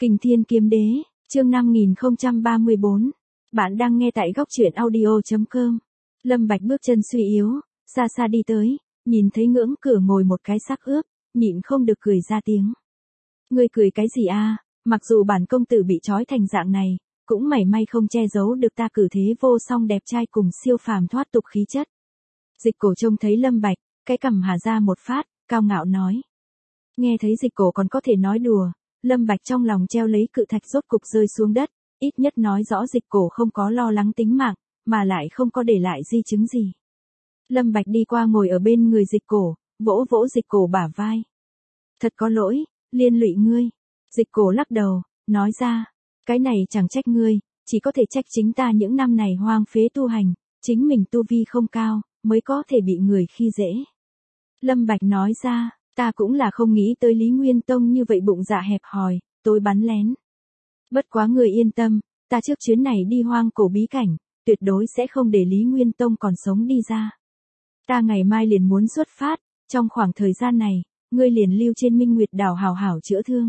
Kình Thiên Kiếm Đế, chương 5034. Bạn đang nghe tại góc truyện audio.com. Lâm Bạch bước chân suy yếu, xa xa đi tới, nhìn thấy ngưỡng cửa ngồi một cái xác ướp, nhịn không được cười ra tiếng. Ngươi cười cái gì a? Mặc dù bản công tử bị trói thành dạng này, cũng mảy may không che giấu được ta cử thế vô song đẹp trai cùng siêu phàm thoát tục khí chất. Dịch Cổ trông thấy Lâm Bạch, cái cằm hà ra một phát, cao ngạo nói. Nghe thấy Dịch Cổ còn có thể nói đùa, Lâm Bạch trong lòng treo lấy cự thạch rốt cục rơi xuống đất, ít nhất nói rõ Dịch Cổ không có lo lắng tính mạng, mà lại không có để lại di chứng gì. Lâm Bạch đi qua ngồi ở bên người Dịch Cổ, vỗ vỗ Dịch Cổ bả vai. Thật có lỗi, liên lụy ngươi. Dịch Cổ lắc đầu, nói ra, cái này chẳng trách ngươi, chỉ có thể trách chính ta những năm này hoang phế tu hành, chính mình tu vi không cao, mới có thể bị người khi dễ. Lâm Bạch nói ra, ta cũng là không nghĩ tới Lý Nguyên Tông như vậy bụng dạ hẹp hòi, tối bắn lén. Bất quá người yên tâm, ta trước chuyến này đi hoang cổ bí cảnh, tuyệt đối sẽ không để Lý Nguyên Tông còn sống đi ra. Ta ngày mai liền muốn xuất phát, trong khoảng thời gian này, ngươi liền lưu trên Minh Nguyệt Đảo hào hảo chữa thương.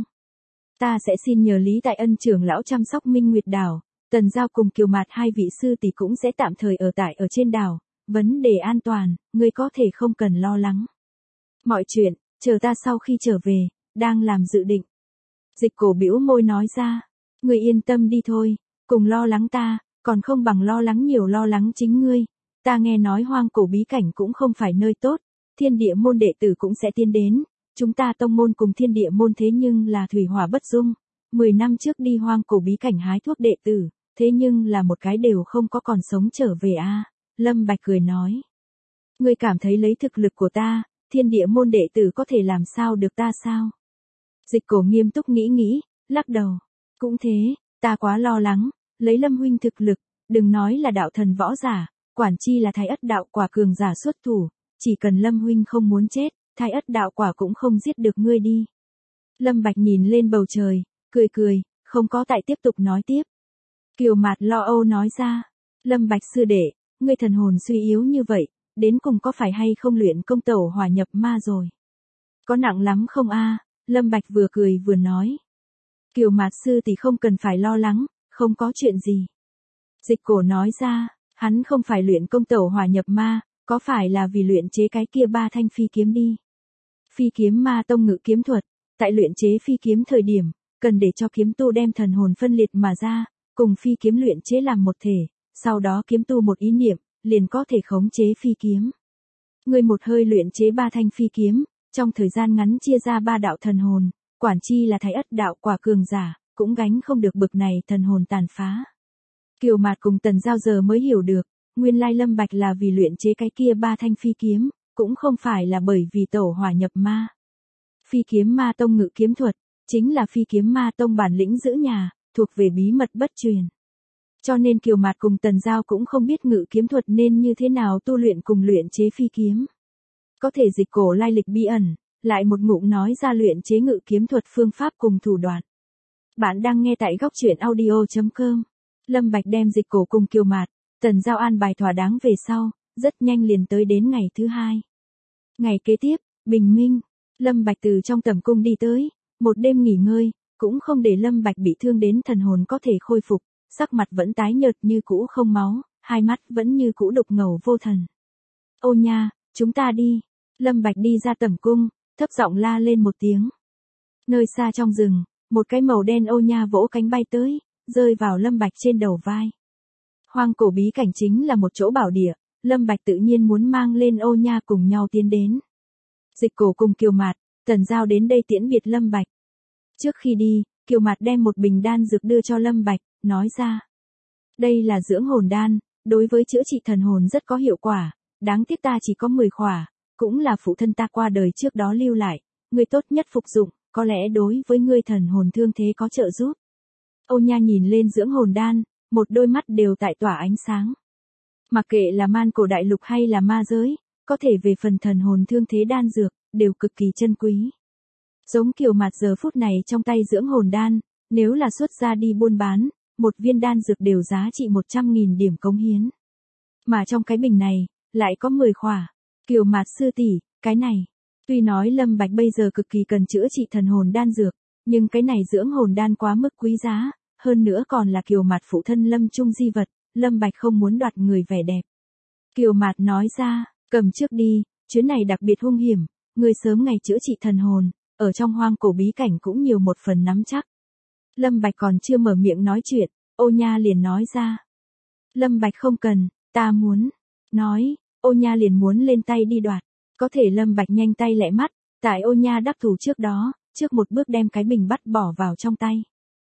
Ta sẽ xin nhờ Lý Tại Ân trưởng lão chăm sóc Minh Nguyệt Đảo, Tần Giao cùng Kiều Mạt hai vị sư tỷ cũng sẽ tạm thời ở trên đảo, vấn đề an toàn, ngươi có thể không cần lo lắng. Mọi chuyện, chờ ta sau khi trở về, đang làm dự định. Dịch Cổ bĩu môi nói ra, ngươi yên tâm đi thôi, cùng lo lắng ta, còn không bằng lo lắng nhiều lo lắng chính ngươi. Ta nghe nói hoang cổ bí cảnh cũng không phải nơi tốt, thiên địa môn đệ tử cũng sẽ tiến đến, chúng ta tông môn cùng thiên địa môn thế nhưng là thủy hỏa bất dung. 10 năm trước đi hoang cổ bí cảnh hái thuốc đệ tử, thế nhưng là một cái đều không có còn sống trở về a. Lâm Bạch cười nói, ngươi cảm thấy lấy thực lực của ta, thiên địa môn đệ tử có thể làm sao được ta sao? Dịch Cổ nghiêm túc nghĩ, lắc đầu. Cũng thế, ta quá lo lắng, lấy Lâm huynh thực lực, đừng nói là đạo thần võ giả, quản chi là Thái Ất đạo quả cường giả xuất thủ, chỉ cần Lâm huynh không muốn chết, Thái Ất đạo quả cũng không giết được ngươi đi. Lâm Bạch nhìn lên bầu trời, cười, không có tại tiếp tục nói tiếp. Kiều Mạt lo âu nói ra, Lâm Bạch sư đệ, ngươi thần hồn suy yếu như vậy, đến cùng có phải hay không luyện công tẩu hỏa nhập ma rồi? Có nặng lắm không a? Lâm Bạch vừa cười vừa nói. Kiều Mạt sư tỷ không cần phải lo lắng, không có chuyện gì. Dịch Cổ nói ra, hắn không phải luyện công tẩu hỏa nhập ma, có phải là vì luyện chế cái kia 3 thanh phi kiếm đi? Phi kiếm ma tông ngự kiếm thuật, tại luyện chế phi kiếm thời điểm, cần để cho kiếm tu đem thần hồn phân liệt mà ra, cùng phi kiếm luyện chế làm một thể, sau đó kiếm tu một ý niệm, liền có thể khống chế phi kiếm. Ngươi một hơi luyện chế 3 thanh phi kiếm, trong thời gian ngắn chia ra 3 đạo thần hồn, quản chi là Thái Ất đạo quả cường giả, cũng gánh không được bực này thần hồn tàn phá. Kiều Mạt cùng Tần Giao giờ mới hiểu được, nguyên lai Lâm Bạch là vì luyện chế cái kia 3 thanh phi kiếm, cũng không phải là bởi vì tẩu hỏa nhập ma. Phi kiếm ma tông ngự kiếm thuật, chính là phi kiếm ma tông bản lĩnh giữ nhà, thuộc về bí mật bất truyền. Cho nên Kiều Mạt cùng Tần Giao cũng không biết ngự kiếm thuật nên như thế nào tu luyện cùng luyện chế phi kiếm. Có thể Dịch Cổ lai lịch bí ẩn, lại một ngụm nói ra luyện chế ngự kiếm thuật phương pháp cùng thủ đoạn. Bạn đang nghe tại góc truyện audio.com. Lâm Bạch đem Dịch Cổ cùng Kiều Mạt, Tần Giao an bài thỏa đáng về sau, rất nhanh liền tới đến ngày thứ 2. Ngày kế tiếp, bình minh, Lâm Bạch từ trong tẩm cung đi tới, một đêm nghỉ ngơi, cũng không để Lâm Bạch bị thương đến thần hồn có thể khôi phục, sắc mặt vẫn tái nhợt như cũ không máu, hai mắt vẫn như cũ đục ngầu vô thần. Ô nha, chúng ta đi. Lâm Bạch đi ra tẩm cung, thấp giọng la lên một tiếng. Nơi xa trong rừng, một cái màu đen ô nha vỗ cánh bay tới, rơi vào Lâm Bạch trên đầu vai. Hoang cổ bí cảnh chính là một chỗ bảo địa, Lâm Bạch tự nhiên muốn mang lên ô nha cùng nhau tiến đến. Dịch Cổ cùng Kiều Mạt, Tần Giao đến đây tiễn biệt Lâm Bạch. Trước khi đi, Kiều Mạt đem một bình đan dược đưa cho Lâm Bạch, nói ra. Đây là dưỡng hồn đan, đối với chữa trị thần hồn rất có hiệu quả, đáng tiếc ta chỉ có 10 khỏa, cũng là phụ thân ta qua đời trước đó lưu lại, ngươi tốt nhất phục dụng, có lẽ đối với ngươi thần hồn thương thế có trợ giúp. Ô nha nhìn lên dưỡng hồn đan, một đôi mắt đều tại tỏa ánh sáng. Mặc kệ là man cổ đại lục hay là ma giới, có thể về phần thần hồn thương thế đan dược, đều cực kỳ chân quý. Giống Kiều Mạt giờ phút này trong tay dưỡng hồn đan, nếu là xuất ra đi buôn bán, một viên đan dược đều giá trị 100.000 điểm cống hiến. Mà trong cái bình này, lại có 10 khỏa. Kiều Mạt sư tỷ, cái này. Tuy nói Lâm Bạch bây giờ cực kỳ cần chữa trị thần hồn đan dược, Nhưng cái này dưỡng hồn đan quá mức quý giá, hơn nữa còn là Kiều Mạt phụ thân Lâm Trung di vật, Lâm Bạch không muốn đoạt người vẻ đẹp. Kiều Mạt nói ra, cầm trước đi, chuyến này đặc biệt hung hiểm, người sớm ngày chữa trị thần hồn, ở trong hoang cổ bí cảnh cũng nhiều một phần nắm chắc. Lâm Bạch còn chưa mở miệng nói chuyện, Ô Nha liền nói ra. Lâm Bạch không cần, ta muốn. Nói, Ô Nha liền muốn lên tay đi đoạt. Có thể Lâm Bạch nhanh tay lẹ mắt, tại Ô Nha đắc thủ trước đó, trước một bước đem cái bình bắt bỏ vào trong tay.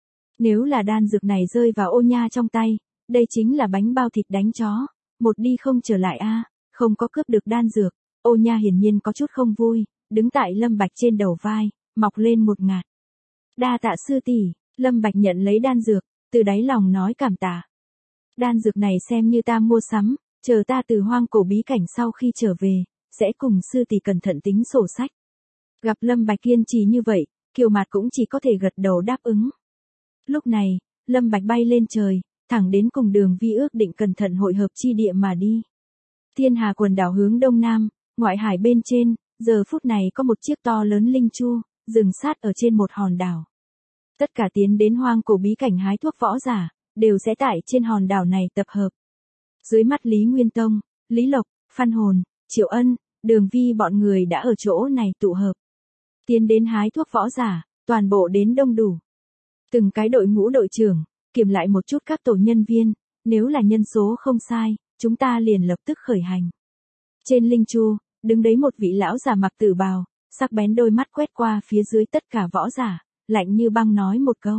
Nếu là đan dược này rơi vào Ô Nha trong tay, đây chính là bánh bao thịt đánh chó, một đi không trở lại a, không có cướp được đan dược. Ô Nha hiển nhiên có chút không vui, đứng tại Lâm Bạch trên đầu vai, mọc lên một ngạt. Đa tạ sư tỷ, Lâm Bạch nhận lấy đan dược, từ đáy lòng nói cảm tạ. Đan dược này xem như ta mua sắm, chờ ta từ hoang cổ bí cảnh sau khi trở về, sẽ cùng sư tỷ cẩn thận tính sổ sách. Gặp Lâm Bạch kiên trì như vậy, Kiều Mạt cũng chỉ có thể gật đầu đáp ứng. Lúc này, Lâm Bạch bay lên trời, thẳng đến cùng Đường Vi ước định cẩn thận hội hợp chi địa mà đi. Thiên Hà quần đảo hướng đông nam, ngoại hải bên trên, giờ phút này có một chiếc to lớn linh chu, dừng sát ở trên một hòn đảo. Tất cả tiến đến hoang cổ bí cảnh hái thuốc võ giả, đều sẽ tại trên hòn đảo này tập hợp. Dưới mắt Lý Nguyên Tông, Lý Lộc, Phan Hồn, Triệu Ân, Đường Vi bọn người đã ở chỗ này tụ hợp. Tiến đến hái thuốc võ giả, toàn bộ đến đông đủ. Từng cái đội ngũ đội trưởng, kiểm lại một chút các tổ nhân viên, nếu là nhân số không sai, chúng ta liền lập tức khởi hành. Trên linh chu, đứng đấy một vị lão già mặc tử bào, sắc bén đôi mắt quét qua phía dưới tất cả võ giả, lạnh như băng nói một câu.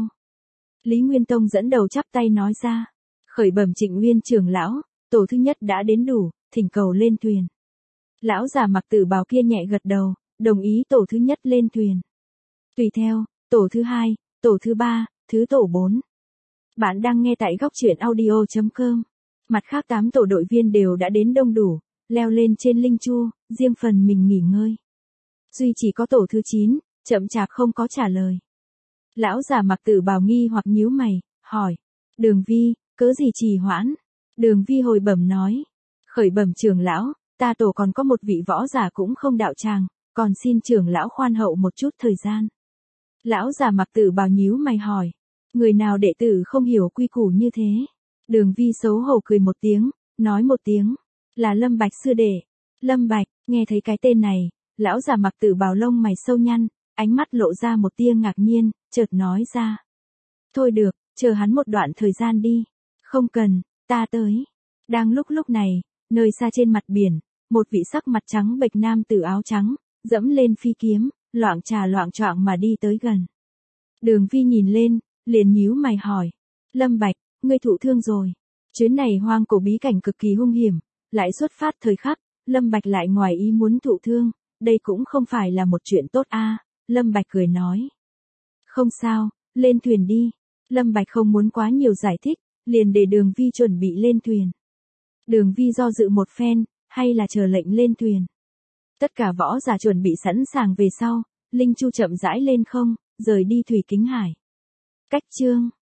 Lý Nguyên Tông dẫn đầu chắp tay nói ra, khởi bẩm Trịnh Nguyên trưởng lão, tổ thứ nhất đã đến đủ, thỉnh cầu lên thuyền. Lão già mặc tử bào kia nhẹ gật đầu, đồng ý tổ thứ nhất lên thuyền. Tùy theo, tổ thứ hai, tổ thứ ba, tổ 4. Bạn đang nghe tại góc truyện audio.com. Mặt khác 8 tổ đội viên đều đã đến đông đủ, leo lên trên linh chu, riêng phần mình nghỉ ngơi. Duy chỉ có tổ thứ 9, chậm chạp không có trả lời. Lão già mặc tử bào nghi hoặc nhíu mày, hỏi. Đường Vi, cớ gì trì hoãn? Đường Vi hồi bẩm nói. Khởi bẩm trưởng lão, ta tổ còn có một vị võ giả cũng không đạo tràng, còn xin trưởng lão khoan hậu một chút thời gian. Lão già mặc tử bào nhíu mày hỏi. Người nào đệ tử không hiểu quy củ như thế? Đường Vi xấu hổ cười một tiếng, nói một tiếng. Là Lâm Bạch sư đệ. Lâm Bạch, nghe thấy cái tên này, lão già mặc tử bào lông mày sâu nhăn, ánh mắt lộ ra một tia ngạc nhiên, chợt nói ra. Thôi được, chờ hắn một đoạn thời gian đi. Không cần, ta tới. Đang lúc này, nơi xa trên mặt biển, một vị sắc mặt trắng bệch nam tử áo trắng, dẫm lên phi kiếm, loạng trà loạng choạng mà đi tới gần. Đường Vi nhìn lên, liền nhíu mày hỏi. Lâm Bạch, ngươi thụ thương rồi. Chuyến này hoang cổ bí cảnh cực kỳ hung hiểm, lại xuất phát thời khắc, Lâm Bạch lại ngoài ý muốn thụ thương, đây cũng không phải là một chuyện tốt a. Lâm Bạch cười nói. Không sao, lên thuyền đi. Lâm Bạch không muốn quá nhiều giải thích, liền để Đường Vi chuẩn bị lên thuyền. Đường Vi do dự một phen, hay là chờ lệnh lên thuyền. Tất cả võ giả chuẩn bị sẵn sàng về sau, linh chu chậm rãi lên không, rời đi thủy kính hải. Cách chương